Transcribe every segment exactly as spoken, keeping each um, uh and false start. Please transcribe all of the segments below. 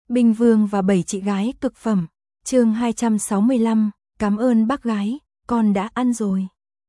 Binh Vương và bảy chị gái cực phẩm, chương hai trăm sáu mươi lăm, cảm ơn bác gái, con đã ăn rồi.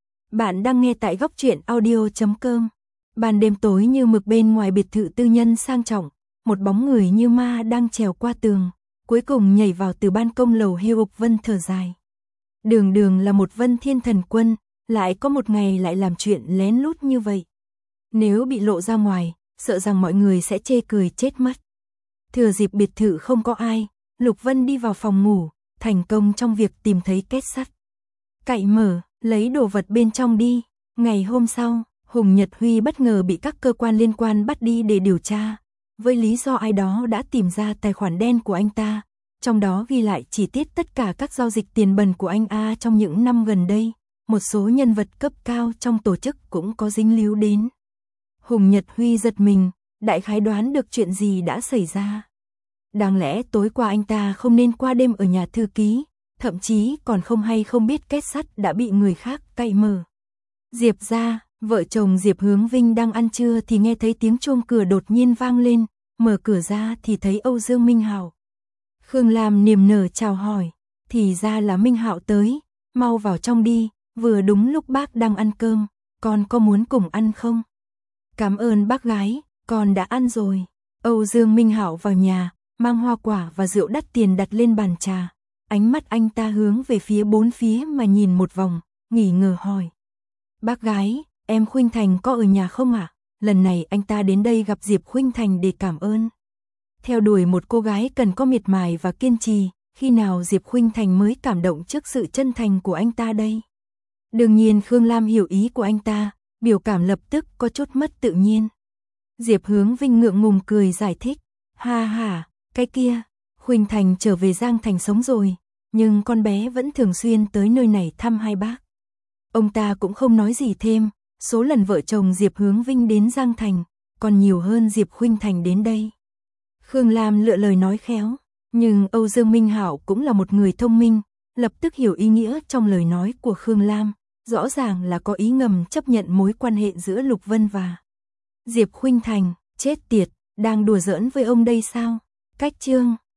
Bạn đang nghe tại góc truyện audio chấm com. Ban đêm tối như mực bên ngoài biệt thự tư nhân sang trọng, một bóng người như ma đang trèo qua tường, cuối cùng nhảy vào từ ban công lầu Hiêu Ục Vân thở dài. Đường đường là một Vân Thiên Thần Quân, lại có một ngày lại làm chuyện lén lút như vậy. Nếu bị lộ ra ngoài, sợ rằng mọi người sẽ chê cười chết mất. Thừa dịp biệt thự không có ai, Lục Vân đi vào phòng ngủ, thành công trong việc tìm thấy két sắt. Cậy mở, lấy đồ vật bên trong đi. Ngày hôm sau, Hùng Nhật Huy bất ngờ bị các cơ quan liên quan bắt đi để điều tra, với lý do ai đó đã tìm ra tài khoản đen của anh ta, trong đó ghi lại chi tiết tất cả các giao dịch tiền bẩn của anh A trong những năm gần đây, một số nhân vật cấp cao trong tổ chức cũng có dính líu đến. Hùng Nhật Huy giật mình, đại khái đoán được chuyện gì đã xảy ra. Đáng lẽ tối qua anh ta không nên qua đêm ở nhà thư ký, thậm chí còn không hay không biết két sắt đã bị người khác cậy mở. Diệp gia, vợ chồng Diệp Hướng Vinh đang ăn trưa thì nghe thấy tiếng chuông cửa đột nhiên vang lên, mở cửa ra thì thấy Âu Dương Minh Hạo. Khương Lam niềm nở chào hỏi, thì ra là Minh Hạo tới, mau vào trong đi, vừa đúng lúc bác đang ăn cơm, con có muốn cùng ăn không? Cảm ơn bác gái, con đã ăn rồi. Âu Dương Minh Hạo vào nhà, mang hoa quả và rượu đắt tiền đặt lên bàn trà. Ánh mắt anh ta hướng về phía bốn phía mà nhìn một vòng, nghỉ ngờ hỏi. Bác gái, em Khuynh Thành có ở nhà không ạ? À? Lần này anh ta đến đây gặp Diệp Khuynh Thành để cảm ơn. Theo đuổi một cô gái cần có miệt mài và kiên trì, khi nào Diệp Khuynh Thành mới cảm động trước sự chân thành của anh ta đây? Đương nhiên Khương Lam hiểu ý của anh ta, biểu cảm lập tức có chút mất tự nhiên. Diệp Hướng Vinh ngượng ngùng cười giải thích, ha ha, cái kia, Khuynh Thành trở về Giang Thành sống rồi, nhưng con bé vẫn thường xuyên tới nơi này thăm hai bác. Ông ta cũng không nói gì thêm, số lần vợ chồng Diệp Hướng Vinh đến Giang Thành, còn nhiều hơn Diệp Khuynh Thành đến đây. Khương Lam lựa lời nói khéo, nhưng Âu Dương Minh Hạo cũng là một người thông minh, lập tức hiểu ý nghĩa trong lời nói của Khương Lam, rõ ràng là có ý ngầm chấp nhận mối quan hệ giữa Lục Vân và Diệp Khuynh Thành. Chết tiệt, đang đùa giỡn với ông đây sao? Cách chương